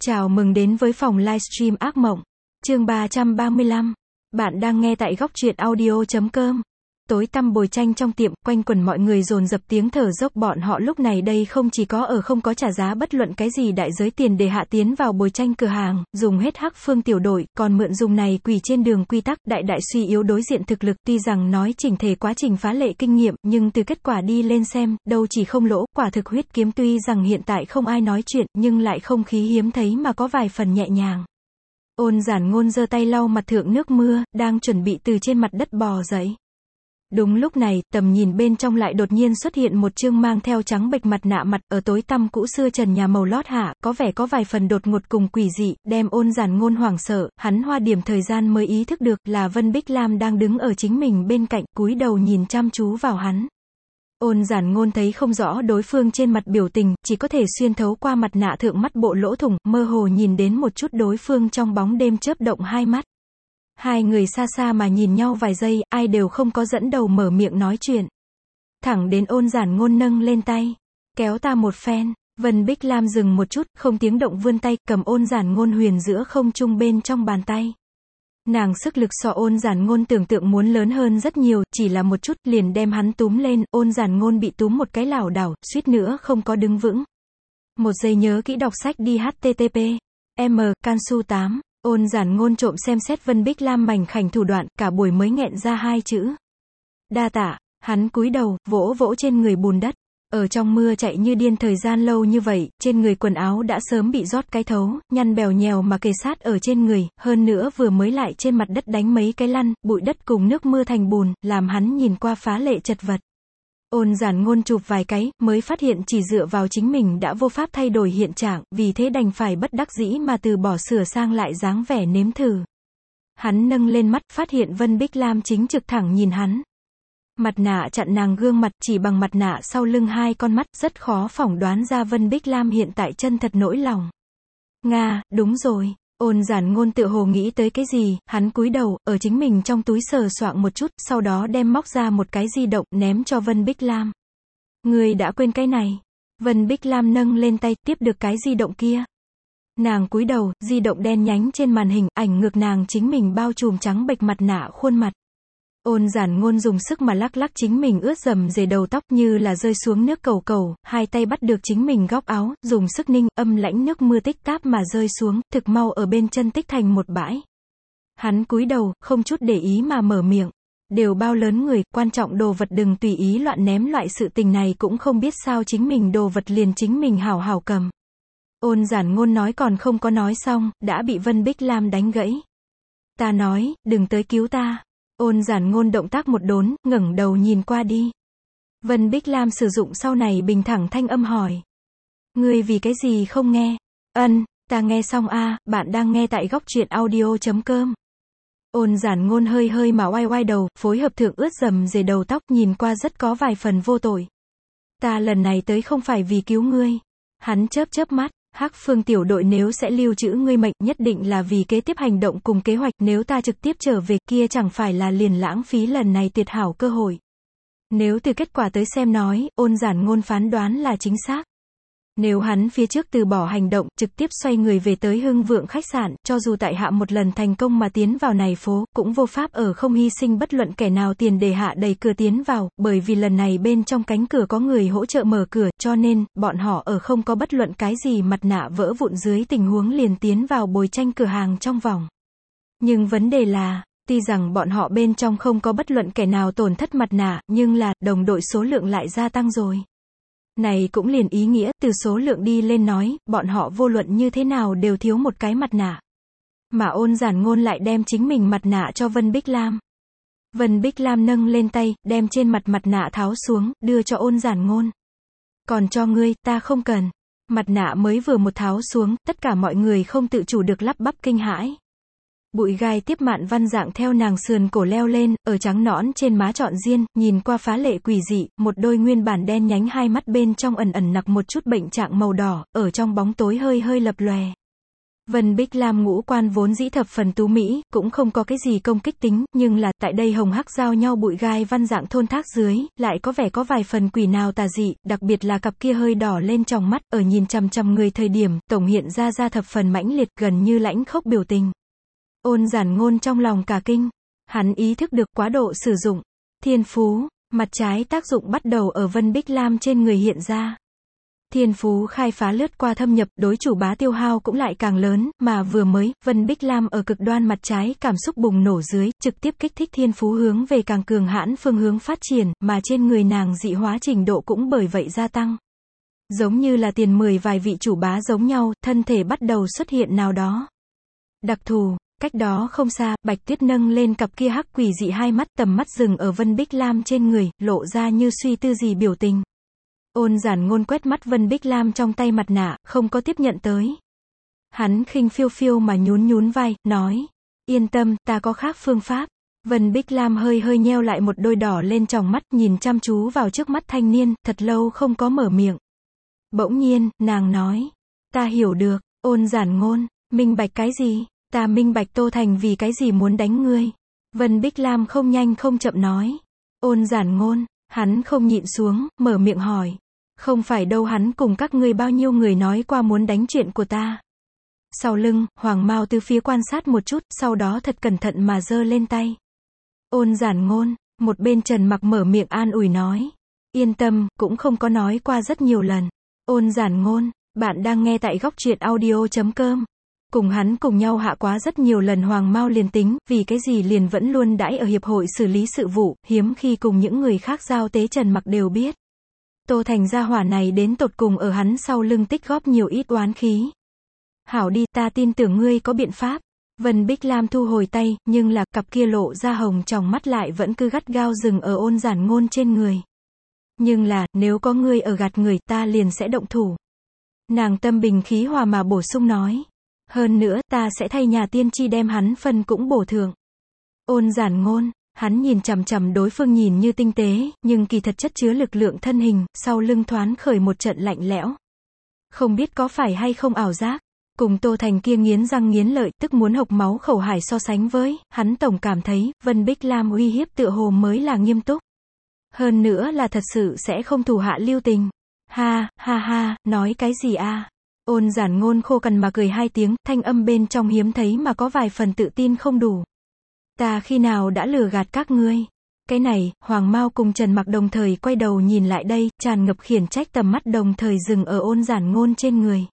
Chào mừng đến với phòng livestream ác mộng. Chương 335. Bạn đang nghe tại góc truyện audio.com. Tối tăm bồi tranh trong tiệm, quanh quần mọi người dồn dập tiếng thở dốc. Bọn họ lúc này đây không chỉ không có trả giá bất luận cái gì đại giới tiền để hạ tiến vào bồi tranh cửa hàng, dùng hết Hắc Phương tiểu đội, còn mượn dùng này quỳ trên đường quy tắc, đại suy yếu đối diện thực lực. Tuy rằng nói chỉnh thể quá trình phá lệ kinh nghiệm, nhưng từ kết quả đi lên xem, đâu chỉ không lỗ, quả thực huyết kiếm tuy rằng hiện tại không ai nói chuyện, nhưng lại không khí hiếm thấy mà có vài phần nhẹ nhàng. Ôn Giản Ngôn giơ tay lau mặt thượng nước mưa, đang chuẩn bị từ trên mặt đất bò dậy. Đúng lúc này, tầm nhìn bên trong lại đột nhiên xuất hiện một trương mang theo trắng bệch mặt nạ mặt, ở tối tăm cũ xưa trần nhà màu lót hạ, có vẻ có vài phần đột ngột cùng quỷ dị, đem Ôn Giản Ngôn hoảng sợ. Hắn hoa điểm thời gian mới ý thức được là Vân Bích Lam đang đứng ở chính mình bên cạnh, cúi đầu nhìn chăm chú vào hắn. Ôn Giản Ngôn thấy không rõ đối phương trên mặt biểu tình, chỉ có thể xuyên thấu qua mặt nạ thượng mắt bộ lỗ thủng, mơ hồ nhìn đến một chút đối phương trong bóng đêm chớp động hai mắt. Hai người xa xa mà nhìn nhau vài giây, ai đều không có dẫn đầu mở miệng nói chuyện. Thẳng đến Ôn Giản Ngôn nâng lên tay, kéo ta một phen. Vân Bích Lam dừng một chút, không tiếng động vươn tay, cầm Ôn Giản Ngôn huyền giữa không trung bên trong bàn tay. Nàng sức lực so Ôn Giản Ngôn tưởng tượng muốn lớn hơn rất nhiều, chỉ là một chút, liền đem hắn túm lên. Ôn Giản Ngôn bị túm một cái lảo đảo, suýt nữa không có đứng vững. Một giây nhớ kỹ đọc sách đi http Cansu 8. Ôn Giản Ngôn trộm xem xét Vân Bích Lam mảnh khảnh thủ đoạn, cả buổi mới nghẹn ra hai chữ. Đa tạ. Hắn cúi đầu, vỗ vỗ trên người bùn đất. Ở trong mưa chạy như điên thời gian lâu như vậy, trên người quần áo đã sớm bị rót cái thấu, nhăn bèo nhèo mà kề sát ở trên người, hơn nữa vừa mới lại trên mặt đất đánh mấy cái lăn, bụi đất cùng nước mưa thành bùn, làm hắn nhìn qua phá lệ chật vật. Ôn Giản Ngôn chụp vài cái, mới phát hiện chỉ dựa vào chính mình đã vô pháp thay đổi hiện trạng, vì thế đành phải bất đắc dĩ mà từ bỏ sửa sang lại dáng vẻ nếm thử. Hắn nâng lên mắt, phát hiện Vân Bích Lam chính trực thẳng nhìn hắn. Mặt nạ chặn nàng gương mặt, chỉ bằng mặt nạ sau lưng hai con mắt, rất khó phỏng đoán ra Vân Bích Lam hiện tại chân thật nỗi lòng. Nga, đúng rồi. Ôn Giản Ngôn tựa hồ nghĩ tới cái gì, hắn cúi đầu, ở chính mình trong túi sờ soạng một chút, sau đó đem móc ra một cái di động, ném cho Vân Bích Lam. Ngươi đã quên cái này. Vân Bích Lam nâng lên tay, tiếp được cái di động kia. Nàng cúi đầu, di động đen nhánh trên màn hình, ảnh ngược nàng chính mình bao trùm trắng bệch mặt nạ khuôn mặt. Ôn Giản Ngôn dùng sức mà lắc lắc chính mình ướt rầm rề đầu tóc như là rơi xuống nước cầu cầu, hai tay bắt được chính mình góc áo, dùng sức ninh, âm lãnh nước mưa tích táp mà rơi xuống, thực mau ở bên chân tích thành một bãi. Hắn cúi đầu, không chút để ý mà mở miệng. Đều bao lớn người, quan trọng đồ vật đừng tùy ý loạn ném, loại sự tình này cũng không biết sao chính mình đồ vật liền chính mình hảo hảo cầm. Ôn Giản Ngôn nói còn không có nói xong, đã bị Vân Bích Lam đánh gãy. Ta nói, đừng tới cứu ta. Ôn Giản Ngôn động tác một đốn, ngẩng đầu nhìn qua đi. Vân Bích Lam sử dụng sau này bình thẳng thanh âm hỏi. Ngươi vì cái gì không nghe? Ta nghe xong a, bạn đang nghe tại góc truyện audio.com. Ôn Giản Ngôn hơi mà oai đầu, phối hợp thượng ướt rầm rề đầu tóc, nhìn qua rất có vài phần vô tội. Ta lần này tới không phải vì cứu ngươi. Hắn chớp mắt. Hắc Phương tiểu đội nếu sẽ lưu trữ ngươi mệnh, nhất định là vì kế tiếp hành động cùng kế hoạch, nếu ta trực tiếp trở về, kia chẳng phải là liền lãng phí lần này tuyệt hảo cơ hội. Nếu từ kết quả tới xem nói, Ôn Giản Ngôn phán đoán là chính xác. Nếu hắn phía trước từ bỏ hành động, trực tiếp xoay người về tới Hưng Vượng khách sạn, cho dù tại hạ một lần thành công mà tiến vào này phố, cũng vô pháp ở không hy sinh bất luận kẻ nào tiền để hạ đẩy cửa tiến vào, bởi vì lần này bên trong cánh cửa có người hỗ trợ mở cửa, cho nên, bọn họ ở không có bất luận cái gì mặt nạ vỡ vụn dưới tình huống liền tiến vào bồi tranh cửa hàng trong vòng. Nhưng vấn đề là, tuy rằng bọn họ bên trong không có bất luận kẻ nào tổn thất mặt nạ, nhưng là, đồng đội số lượng lại gia tăng rồi. Này cũng liền ý nghĩa, từ số lượng đi lên nói, bọn họ vô luận như thế nào đều thiếu một cái mặt nạ. Mà Ôn Giản Ngôn lại đem chính mình mặt nạ cho Vân Bích Lam. Vân Bích Lam nâng lên tay, đem trên mặt nạ tháo xuống, đưa cho Ôn Giản Ngôn. Còn cho ngươi, ta không cần. Mặt nạ mới vừa một tháo xuống, tất cả mọi người không tự chủ được lắp bắp kinh hãi. Bụi gai tiếp mạn văn dạng theo nàng sườn cổ leo lên, ở trắng nõn trên má trọn diên, nhìn qua phá lệ quỷ dị, một đôi nguyên bản đen nhánh hai mắt bên trong ẩn nặc một chút bệnh trạng màu đỏ, ở trong bóng tối hơi lập lòe. Vân Bích Lam ngũ quan vốn dĩ thập phần tú mỹ, cũng không có cái gì công kích tính, nhưng là, tại đây hồng hắc giao nhau bụi gai văn dạng thôn thác dưới, lại có vẻ có vài phần quỷ nào tà dị, đặc biệt là cặp kia hơi đỏ lên tròng mắt, ở nhìn chằm chằm người thời điểm, tổng hiện ra thập phần mãnh liệt, gần như lãnh khốc biểu tình. Ôn Giản Ngôn trong lòng cả kinh. Hắn ý thức được quá độ sử dụng thiên phú, mặt trái tác dụng bắt đầu ở Vân Bích Lam trên người hiện ra. Thiên phú khai phá lướt qua thâm nhập, đối chủ bá tiêu hao cũng lại càng lớn, mà vừa mới, Vân Bích Lam ở cực đoan mặt trái cảm xúc bùng nổ dưới, trực tiếp kích thích thiên phú hướng về càng cường hãn phương hướng phát triển, mà trên người nàng dị hóa trình độ cũng bởi vậy gia tăng. Giống như là tiền 10 vài vị chủ bá giống nhau, thân thể bắt đầu xuất hiện nào đó đặc thù. Cách đó không xa, Bạch Tuyết nâng lên cặp kia hắc quỷ dị hai mắt, tầm mắt dừng ở Vân Bích Lam trên người, lộ ra như suy tư gì biểu tình. Ôn Giản Ngôn quét mắt Vân Bích Lam trong tay mặt nạ, không có tiếp nhận tới. Hắn khinh phiêu phiêu mà nhún vai, nói, yên tâm, ta có khác phương pháp. Vân Bích Lam hơi nheo lại một đôi đỏ lên tròng mắt, nhìn chăm chú vào trước mắt thanh niên, thật lâu không có mở miệng. Bỗng nhiên, nàng nói, ta hiểu được. Ôn Giản Ngôn, minh bạch cái gì? Ta minh bạch Tô Thành vì cái gì muốn đánh ngươi. Vân Bích Lam không nhanh không chậm nói. Ôn Giản Ngôn, hắn không nhịn xuống, mở miệng hỏi. Không phải đâu, hắn cùng các ngươi bao nhiêu người nói qua muốn đánh chuyện của ta. Sau lưng, Hoàng Mao từ phía quan sát một chút, sau đó thật cẩn thận mà giơ lên tay. Ôn Giản Ngôn, một bên Trần Mặc mở miệng an ủi nói. Yên tâm, cũng không có nói qua rất nhiều lần. Ôn Giản Ngôn, bạn đang nghe tại góc truyện audio.com. Cùng hắn cùng nhau hạ quá rất nhiều lần Hoàng Mao liền tính, vì cái gì liền vẫn luôn đãi ở hiệp hội xử lý sự vụ, hiếm khi cùng những người khác giao tế. Trần Mặc đều biết. Tô Thành gia hỏa này đến tột cùng ở hắn sau lưng tích góp nhiều ít oán khí. Hảo đi, ta tin tưởng ngươi có biện pháp. Vân Bích Lam thu hồi tay, nhưng là, cặp kia lộ ra hồng trong mắt lại vẫn cứ gắt gao dừng ở Ôn Giản Ngôn trên người. Nhưng là, nếu có ngươi ở gạt người, ta liền sẽ động thủ. Nàng tâm bình khí hòa mà bổ sung nói. Hơn nữa, ta sẽ thay nhà tiên tri đem hắn phân cũng bổ thưởng. Ôn Giản Ngôn, hắn nhìn chằm chằm đối phương nhìn như tinh tế, nhưng kỳ thật chất chứa lực lượng thân hình, sau lưng thoáng khởi một trận lạnh lẽo. Không biết có phải hay không ảo giác, cùng Tô Thành kia nghiến răng nghiến lợi, tức muốn hộc máu khẩu hải so sánh với, hắn tổng cảm thấy, Vân Bích Lam uy hiếp tựa hồ mới là nghiêm túc. Hơn nữa là thật sự sẽ không thủ hạ lưu tình. Ha, nói cái gì a? Ôn Giản Ngôn khô cằn mà cười hai tiếng, thanh âm bên trong hiếm thấy mà có vài phần tự tin không đủ. Ta khi nào đã lừa gạt các ngươi? Cái này, Hoàng Mao cùng Trần Mặc đồng thời quay đầu nhìn lại đây, tràn ngập khiển trách tầm mắt đồng thời dừng ở Ôn Giản Ngôn trên người.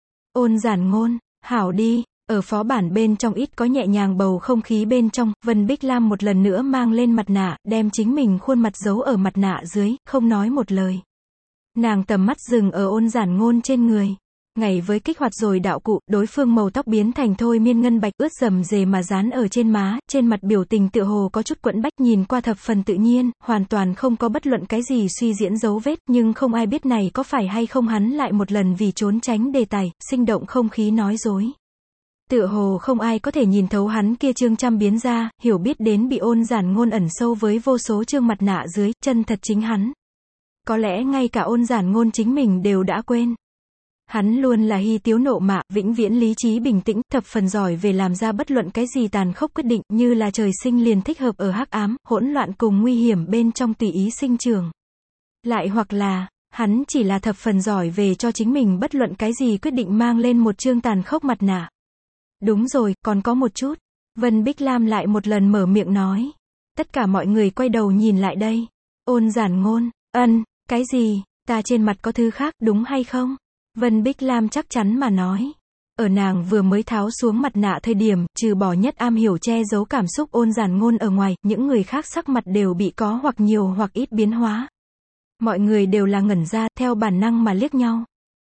Ôn Giản Ngôn, hảo đi. Ở phó bản bên trong ít có nhẹ nhàng bầu không khí bên trong, Vân Bích Lam một lần nữa mang lên mặt nạ, đem chính mình khuôn mặt giấu ở mặt nạ dưới, không nói một lời. Nàng tầm mắt dừng ở Ôn Giản Ngôn trên người. Ngày với kích hoạt rồi đạo cụ, đối phương màu tóc biến thành thôi miên ngân bạch, ướt rầm rề mà dán ở trên má, trên mặt biểu tình tựa hồ có chút quẫn bách, nhìn qua thập phần tự nhiên, hoàn toàn không có bất luận cái gì suy diễn dấu vết, nhưng không ai biết này có phải hay không hắn lại một lần vì trốn tránh đề tài, sinh động không khí nói dối. Tựa hồ không ai có thể nhìn thấu hắn kia trương trăm biến ra, hiểu biết đến bị Ôn Giản Ngôn ẩn sâu với vô số trương mặt nạ dưới, chân thật chính hắn. Có lẽ ngay cả Ôn Giản Ngôn chính mình đều đã quên. Hắn luôn là hy tiếu nộ mạ, vĩnh viễn lý trí bình tĩnh, thập phần giỏi về làm ra bất luận cái gì tàn khốc quyết định, như là trời sinh liền thích hợp ở hắc ám, hỗn loạn cùng nguy hiểm bên trong tùy ý sinh trưởng. Lại hoặc là, hắn chỉ là thập phần giỏi về cho chính mình bất luận cái gì quyết định mang lên một trương tàn khốc mặt nạ. Đúng rồi, còn có một chút. Vân Bích Lam lại một lần mở miệng nói. Tất cả mọi người quay đầu nhìn lại đây. Ôn Giản Ngôn, cái gì, ta trên mặt có thứ khác, đúng hay không? Vân Bích Lam chắc chắn mà nói. Ở nàng vừa mới tháo xuống mặt nạ thời điểm, trừ bỏ nhất am hiểu che giấu cảm xúc Ôn Giản Ngôn ở ngoài, những người khác sắc mặt đều bị có hoặc nhiều hoặc ít biến hóa. Mọi người đều là ngẩn ra, theo bản năng mà liếc nhau.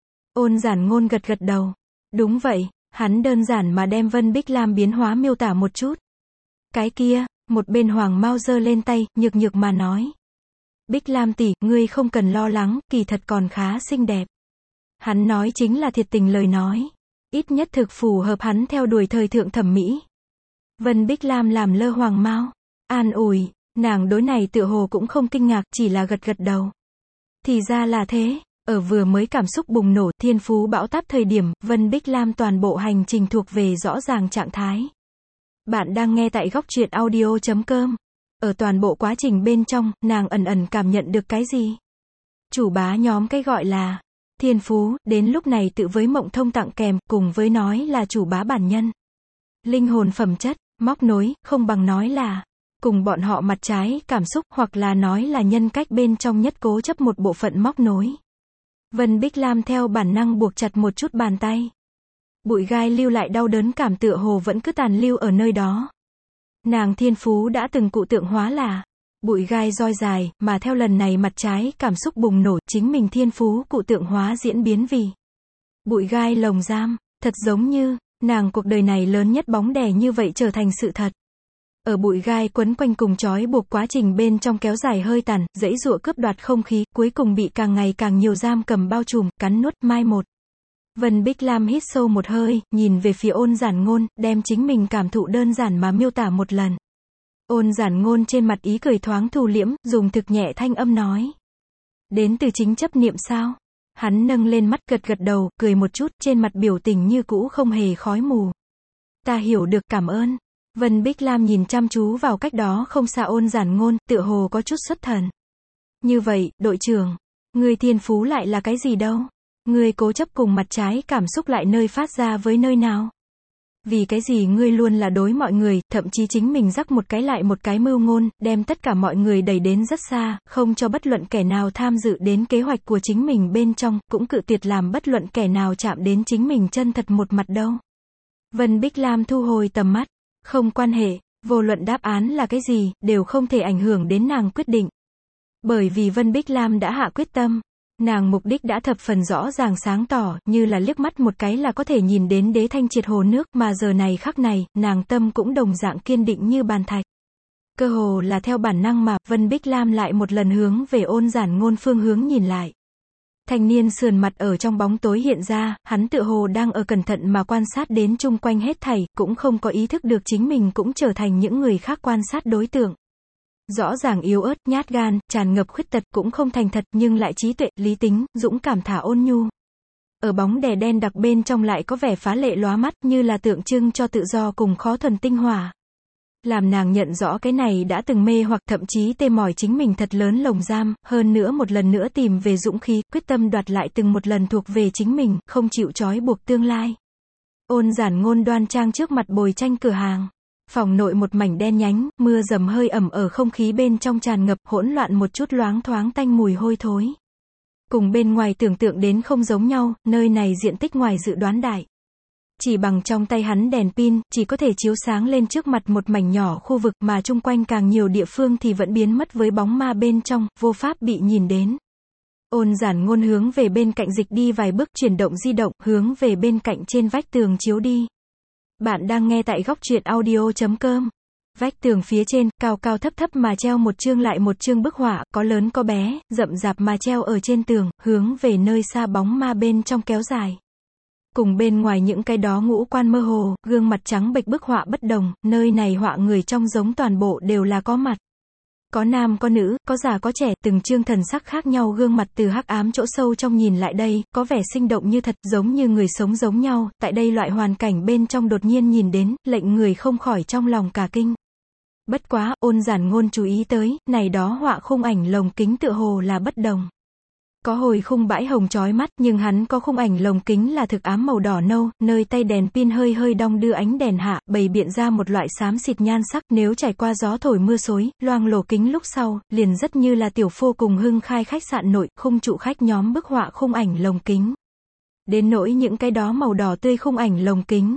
Ôn Giản Ngôn gật gật đầu. Đúng vậy, hắn đơn giản mà đem Vân Bích Lam biến hóa miêu tả một chút. Cái kia, một bên Hoàng Mao giơ lên tay, nhược mà nói. Bích Lam tỷ, ngươi không cần lo lắng, kỳ thật còn khá xinh đẹp. Hắn nói chính là thiệt tình lời nói. Ít nhất thực phù hợp hắn theo đuổi thời thượng thẩm mỹ. Vân Bích Lam làm lơ Hoàng Mao. An ủi, nàng đối này tựa hồ cũng không kinh ngạc, chỉ là gật gật đầu. Thì ra là thế, Ở vừa mới cảm xúc bùng nổ, thiên phú bão táp thời điểm, Vân Bích Lam toàn bộ hành trình thuộc về rõ ràng trạng thái. Bạn đang nghe tại góc truyện audio.com. Ở toàn bộ quá trình bên trong, nàng ẩn ẩn cảm nhận được cái gì? Chủ bá nhóm cái gọi là thiên phú, đến lúc này tự với Mộng Thông tặng kèm, cùng với nói là chủ bá bản nhân. Linh hồn phẩm chất, móc nối, không bằng nói là cùng bọn họ mặt trái, cảm xúc, hoặc là nói là nhân cách bên trong nhất cố chấp một bộ phận móc nối. Vân Bích Lam theo bản năng buộc chặt một chút bàn tay. Bụi gai lưu lại đau đớn cảm tựa hồ vẫn cứ tàn lưu ở nơi đó. Nàng thiên phú đã từng cụ tượng hóa là bụi gai roi dài, mà theo lần này mặt trái, cảm xúc bùng nổ, chính mình thiên phú cụ tượng hóa diễn biến vì bụi gai lồng giam, thật giống như, nàng cuộc đời này lớn nhất bóng đè như vậy trở thành sự thật. Ở bụi gai quấn quanh cùng trói buộc quá trình bên trong kéo dài hơi tàn, giãy giụa cướp đoạt không khí, cuối cùng bị càng ngày càng nhiều giam cầm bao trùm, cắn nuốt, mai một. Vân Bích Lam hít sâu một hơi, nhìn về phía Ôn Giản Ngôn, đem chính mình cảm thụ đơn giản mà miêu tả một lần. Ôn Giản Ngôn trên mặt ý cười thoáng thu liễm, dùng thực nhẹ thanh âm nói. Đến từ chính chấp niệm sao? Hắn nâng lên mắt, gật gật đầu, cười một chút, trên mặt biểu tình như cũ không hề khói mù. Ta hiểu được, cảm ơn. Vân Bích Lam nhìn chăm chú vào cách đó không xa Ôn Giản Ngôn, tựa hồ có chút xuất thần. Như vậy, đội trưởng, ngươi thiên phú lại là cái gì đâu? Ngươi cố chấp cùng mặt trái cảm xúc lại nơi phát ra với nơi nào? Vì cái gì ngươi luôn là đối mọi người, thậm chí chính mình rắc một cái lại một cái mưu ngôn, đem tất cả mọi người đẩy đến rất xa, không cho bất luận kẻ nào tham dự đến kế hoạch của chính mình bên trong, cũng cự tuyệt làm bất luận kẻ nào chạm đến chính mình chân thật một mặt đâu. Vân Bích Lam thu hồi tầm mắt. Không quan hệ, vô luận đáp án là cái gì, đều không thể ảnh hưởng đến nàng quyết định. Bởi vì Vân Bích Lam đã hạ quyết tâm. Nàng mục đích đã thập phần rõ ràng sáng tỏ, như là liếc mắt một cái là có thể nhìn đến đế thanh triệt hồ nước, mà giờ này khắc này, nàng tâm cũng đồng dạng kiên định như bàn thạch. Cơ hồ là theo bản năng mà, Vân Bích Lam lại một lần hướng về Ôn Giản Ngôn phương hướng nhìn lại. Thanh niên sườn mặt ở trong bóng tối hiện ra, hắn tựa hồ đang ở cẩn thận mà quan sát đến chung quanh hết thảy, cũng không có ý thức được chính mình cũng trở thành những người khác quan sát đối tượng. Rõ ràng yếu ớt, nhát gan, tràn ngập khuyết tật, cũng không thành thật, nhưng lại trí tuệ, lý tính, dũng cảm thả ôn nhu. Ở bóng đè đen đặc bên trong lại có vẻ phá lệ lóa mắt, như là tượng trưng cho tự do cùng khó thuần tinh hòa. Làm nàng nhận rõ cái này đã từng mê hoặc, thậm chí tê mỏi chính mình thật lớn lồng giam, hơn nữa một lần nữa tìm về dũng khí, quyết tâm đoạt lại từng một lần thuộc về chính mình, không chịu trói buộc tương lai. Ôn Giản Ngôn đoan trang trước mặt bồi tranh cửa hàng. Phòng nội một mảnh đen nhánh, mưa dầm hơi ẩm ở không khí bên trong tràn ngập, hỗn loạn một chút loáng thoáng tanh mùi hôi thối. Cùng bên ngoài tưởng tượng đến không giống nhau, nơi này diện tích ngoài dự đoán đại. Chỉ bằng trong tay hắn đèn pin, chỉ có thể chiếu sáng lên trước mặt một mảnh nhỏ khu vực, mà chung quanh càng nhiều địa phương thì vẫn biến mất với bóng ma bên trong, vô pháp bị nhìn đến. Ôn Giản Ngôn hướng về bên cạnh dịch đi vài bước, chuyển động di động, hướng về bên cạnh trên vách tường chiếu đi. Bạn đang nghe tại góc truyện audio.com. Vách tường phía trên, cao cao thấp thấp mà treo một chương lại một chương bức họa, có lớn có bé, rậm rạp mà treo ở trên tường, hướng về nơi xa bóng ma bên trong kéo dài. Cùng bên ngoài những cái đó ngũ quan mơ hồ, gương mặt trắng bệch bức họa bất đồng, nơi này họa người trong giống toàn bộ đều là có mặt. Có nam có nữ, có già có trẻ, từng chương thần sắc khác nhau gương mặt từ hắc ám chỗ sâu trong nhìn lại đây, có vẻ sinh động như thật, giống như người sống giống nhau, tại đây loại hoàn cảnh bên trong đột nhiên nhìn đến, lệnh người không khỏi trong lòng cả kinh. Bất quá, Ôn Giản Ngôn chú ý tới, này đó họa khung ảnh lồng kính tựa hồ là bất đồng. Có hồi khung bãi hồng chói mắt, nhưng hắn có khung ảnh lồng kính là thực ám màu đỏ nâu, nơi tay đèn pin hơi hơi đong đưa ánh đèn hạ, bày biện ra một loại xám xịt nhan sắc, nếu trải qua gió thổi mưa xối, loang lổ kính lúc sau, liền rất như là tiểu phô cùng hưng khai khách sạn nội, khung trụ khách nhóm bức họa khung ảnh lồng kính. Đến nỗi những cái đó màu đỏ tươi khung ảnh lồng kính.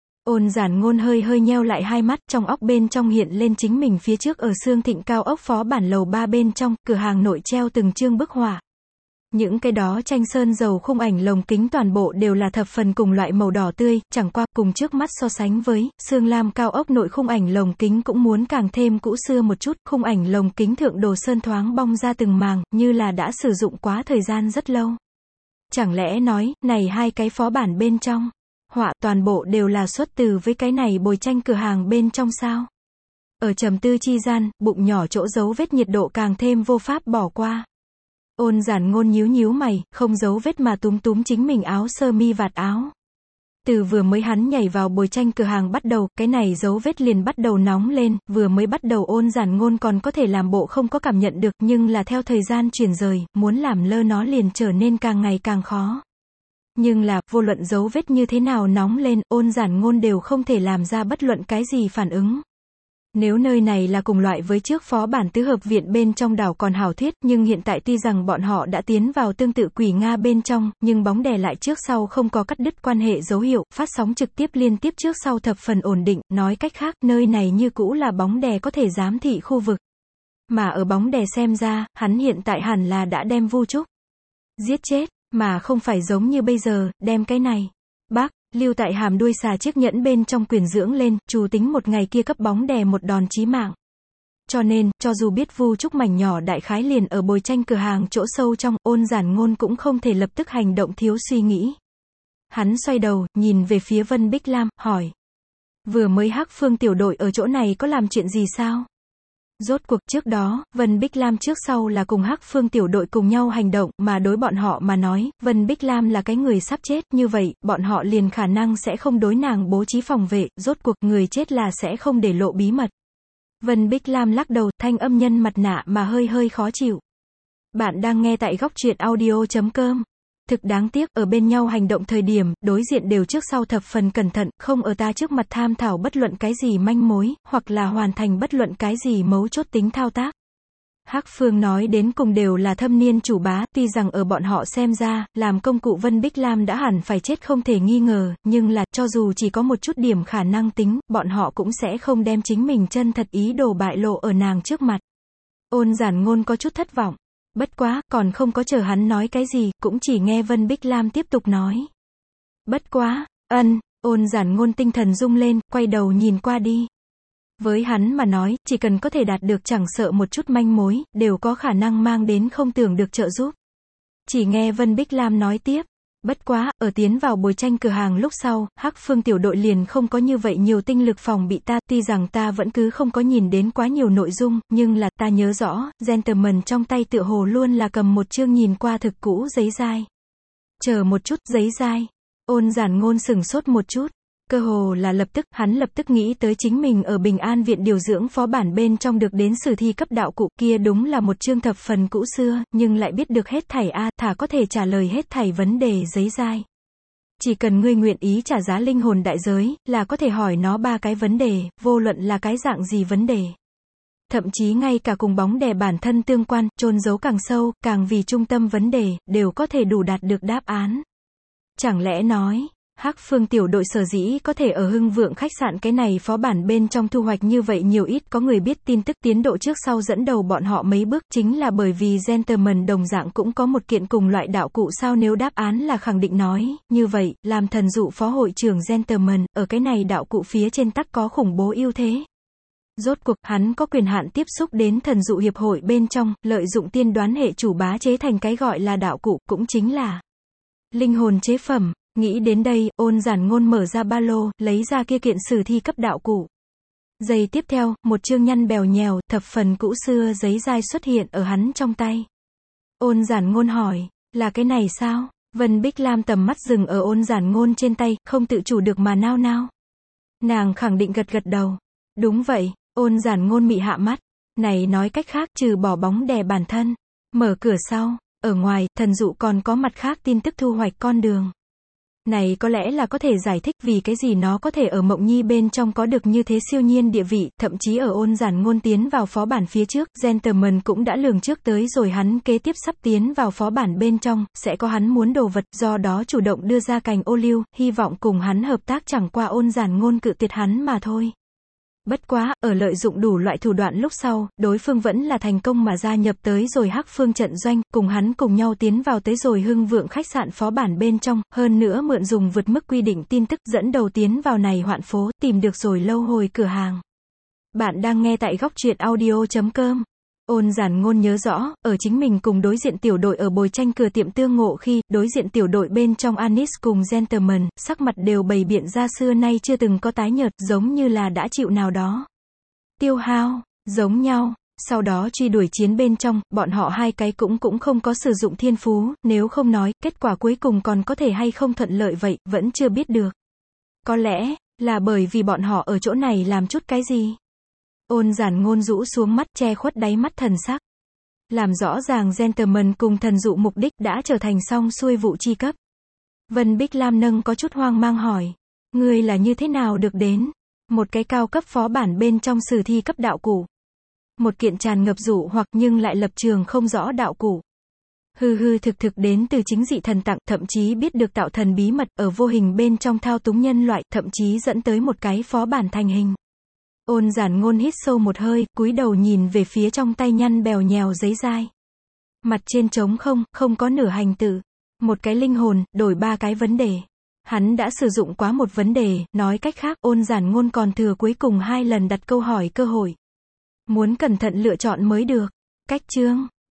Ôn Giản Ngôn hơi hơi nheo lại hai mắt, trong óc bên trong hiện lên chính mình phía trước ở Sương Thịnh cao ốc phó bản lầu 3 bên trong, cửa hàng nội treo từng chương bức họa. Những cái đó tranh sơn dầu khung ảnh lồng kính toàn bộ đều là thập phần cùng loại màu đỏ tươi, chẳng qua cùng trước mắt so sánh với Sương Lam cao ốc nội khung ảnh lồng kính cũng muốn càng thêm cũ xưa một chút, khung ảnh lồng kính thượng đồ sơn thoáng bong ra từng màng, như là đã sử dụng quá thời gian rất lâu. Chẳng lẽ nói, này hai cái phó bản bên trong họa toàn bộ đều là xuất từ với cái này bồi tranh cửa hàng bên trong sao? Ở trầm tư chi gian, bụng nhỏ chỗ dấu vết nhiệt độ càng thêm vô pháp bỏ qua. Ôn Giản Ngôn nhíu nhíu mày, không giấu vết mà túm túm chính mình áo sơ mi vạt áo. Từ vừa mới hắn nhảy vào bồi tranh cửa hàng bắt đầu, cái này dấu vết liền bắt đầu nóng lên, vừa mới bắt đầu Ôn Giản Ngôn còn có thể làm bộ không có cảm nhận được, nhưng là theo thời gian chuyển rời, muốn làm lơ nó liền trở nên càng ngày càng khó. Nhưng là, vô luận dấu vết như thế nào nóng lên, Ôn Giản Ngôn đều không thể làm ra bất luận cái gì phản ứng. Nếu nơi này là cùng loại với trước phó bản tứ hợp viện bên trong đảo còn hảo thuyết, nhưng hiện tại tuy rằng bọn họ đã tiến vào tương tự quỷ Nga bên trong, nhưng bóng đè lại trước sau không có cắt đứt quan hệ dấu hiệu, phát sóng trực tiếp liên tiếp trước sau thập phần ổn định, nói cách khác, nơi này như cũ là bóng đè có thể giám thị khu vực. Mà ở bóng đè xem ra, hắn hiện tại hẳn là đã đem Vu Trúc giết chết, mà không phải giống như bây giờ, đem cái này bác lưu tại hàm đuôi xà chiếc nhẫn bên trong quyền dưỡng lên, chủ tính một ngày kia cấp bóng đè một đòn chí mạng. Cho nên, cho dù biết Vu Trúc mảnh nhỏ đại khái liền ở bồi tranh cửa hàng chỗ sâu trong, Ôn Giản Ngôn cũng không thể lập tức hành động thiếu suy nghĩ. Hắn xoay đầu, nhìn về phía Vân Bích Lam, hỏi. Vừa mới Hắc Phương tiểu đội ở chỗ này có làm chuyện gì sao? Rốt cuộc trước đó, Vân Bích Lam trước sau là cùng Hắc Phương tiểu đội cùng nhau hành động, mà đối bọn họ mà nói, Vân Bích Lam là cái người sắp chết, như vậy, bọn họ liền khả năng sẽ không đối nàng bố trí phòng vệ, rốt cuộc người chết là sẽ không để lộ bí mật. Vân Bích Lam lắc đầu, thanh âm nhân mặt nạ mà hơi hơi khó chịu. Bạn đang nghe tại góc truyện audio.com. Thực đáng tiếc, ở bên nhau hành động thời điểm, đối diện đều trước sau thập phần cẩn thận, không ở ta trước mặt tham thảo bất luận cái gì manh mối, hoặc là hoàn thành bất luận cái gì mấu chốt tính thao tác. Hắc Phương nói đến cùng đều là thâm niên chủ bá, tuy rằng ở bọn họ xem ra, làm công cụ Vân Bích Lam đã hẳn phải chết không thể nghi ngờ, nhưng là, cho dù chỉ có một chút điểm khả năng tính, bọn họ cũng sẽ không đem chính mình chân thật ý đồ bại lộ ở nàng trước mặt. Ôn Giản Ngôn có chút thất vọng. Bất quá, còn không có chờ hắn nói cái gì, cũng chỉ nghe Vân Bích Lam tiếp tục nói. Bất quá, Ôn Giản Ngôn tinh thần rung lên, quay đầu nhìn qua đi. Với hắn mà nói, chỉ cần có thể đạt được chẳng sợ một chút manh mối, đều có khả năng mang đến không tưởng được trợ giúp. Chỉ nghe Vân Bích Lam nói tiếp. Bất quá, ở tiến vào bồi tranh cửa hàng lúc sau, Hắc Phương tiểu đội liền không có như vậy nhiều tinh lực phòng bị ta, tuy rằng ta vẫn cứ không có nhìn đến quá nhiều nội dung, nhưng là, ta nhớ rõ, gentleman trong tay tựa hồ luôn là cầm một chương nhìn qua thực cũ giấy dai. Chờ một chút, giấy dai. Ôn Giản Ngôn sửng sốt một chút. Cơ hồ là lập tức, hắn lập tức nghĩ tới chính mình ở Bình An viện điều dưỡng phó bản bên trong được đến sử thi cấp đạo cụ, kia đúng là một chương thập phần cũ xưa, nhưng lại biết được hết thảy thả có thể trả lời hết thảy vấn đề giấy dai. Chỉ cần ngươi nguyện ý trả giá linh hồn đại giới, là có thể hỏi nó 3 cái vấn đề, vô luận là cái dạng gì vấn đề. Thậm chí ngay cả cùng bóng đè bản thân tương quan, chôn giấu càng sâu, càng vì trung tâm vấn đề, đều có thể đủ đạt được đáp án. Chẳng lẽ nói, Hắc Phương tiểu đội sở dĩ có thể ở Hưng Vượng khách sạn cái này phó bản bên trong thu hoạch như vậy nhiều ít có người biết tin tức tiến độ trước sau dẫn đầu bọn họ mấy bước chính là bởi vì gentleman đồng dạng cũng có một kiện cùng loại đạo cụ sao nếu đáp án là khẳng định nói, như vậy, làm thần dụ phó hội trưởng gentleman, ở cái này đạo cụ phía trên tắc có khủng bố ưu thế. Rốt cuộc, hắn có quyền hạn tiếp xúc đến thần dụ hiệp hội bên trong, lợi dụng tiên đoán hệ chủ bá chế thành cái gọi là đạo cụ, cũng chính là linh hồn chế phẩm. Nghĩ đến đây, Ôn Giản Ngôn mở ra ba lô, lấy ra kia kiện sử thi cấp đạo cụ. Giây tiếp theo, một chương nhăn bèo nhèo, thập phần cũ xưa giấy dai xuất hiện ở hắn trong tay. Ôn Giản Ngôn hỏi, là cái này sao? Vân Bích Lam tầm mắt dừng ở Ôn Giản Ngôn trên tay, không tự chủ được mà nao nao. Nàng khẳng định gật gật đầu. Đúng vậy, Ôn Giản Ngôn mị hạ mắt. Này nói cách khác, trừ bỏ bóng đè bản thân, mở cửa sau, ở ngoài, thần dụ còn có mặt khác tin tức thu hoạch con đường. Này có lẽ là có thể giải thích vì cái gì nó có thể ở Mộng Nhi bên trong có được như thế siêu nhiên địa vị, thậm chí ở Ôn Giản Ngôn tiến vào phó bản phía trước, gentleman cũng đã lường trước tới rồi hắn kế tiếp sắp tiến vào phó bản bên trong, sẽ có hắn muốn đồ vật, do đó chủ động đưa ra cành ô liu, hy vọng cùng hắn hợp tác chẳng qua Ôn Giản Ngôn cự tuyệt hắn mà thôi. Bất quá, ở lợi dụng đủ loại thủ đoạn lúc sau, đối phương vẫn là thành công mà gia nhập tới rồi Hắc Phương trận doanh, cùng hắn cùng nhau tiến vào tới rồi Hưng Vượng khách sạn phó bản bên trong, hơn nữa mượn dùng vượt mức quy định tin tức dẫn đầu tiến vào này hoạn phố, tìm được rồi lâu hồi cửa hàng. Bạn đang nghe tại góc truyện audio.com. Ôn Giản Ngôn nhớ rõ, ở chính mình cùng đối diện tiểu đội ở bồi tranh cửa tiệm tương ngộ khi, đối diện tiểu đội bên trong Anis cùng gentleman, sắc mặt đều bày biện ra xưa nay chưa từng có tái nhợt, giống như là đã chịu nào đó tiêu hao, giống nhau. Sau đó truy đuổi chiến bên trong, bọn họ hai cái cũng không có sử dụng thiên phú, nếu không nói, kết quả cuối cùng còn có thể hay không thuận lợi vậy, vẫn chưa biết được. Có lẽ, là bởi vì bọn họ ở chỗ này làm chút cái gì. Ôn Giản Ngôn rũ xuống mắt, che khuất đáy mắt thần sắc. Làm rõ ràng gentleman cùng thần dụ mục đích đã trở thành xong xuôi vụ chi cấp. Vân Bích Lam nâng có chút hoang mang hỏi. Ngươi là như thế nào được đến? Một cái cao cấp phó bản bên trong sử thi cấp đạo cụ. Một kiện tràn ngập dụ hoặc nhưng lại lập trường không rõ đạo cụ. Hư thực đến từ chính dị thần tặng, thậm chí biết được tạo thần bí mật ở vô hình bên trong thao túng nhân loại, thậm chí dẫn tới một cái phó bản thành hình. Ôn Giản Ngôn hít sâu một hơi, cúi đầu nhìn về phía trong tay nhăn bèo nhèo giấy dai. Mặt trên trống không có nửa hành tự. Một cái linh hồn, đổi 3 cái vấn đề. Hắn đã sử dụng quá một vấn đề, nói cách khác, Ôn Giản Ngôn còn thừa cuối cùng 2 lần đặt câu hỏi cơ hội. Muốn cẩn thận lựa chọn mới được. Cách chương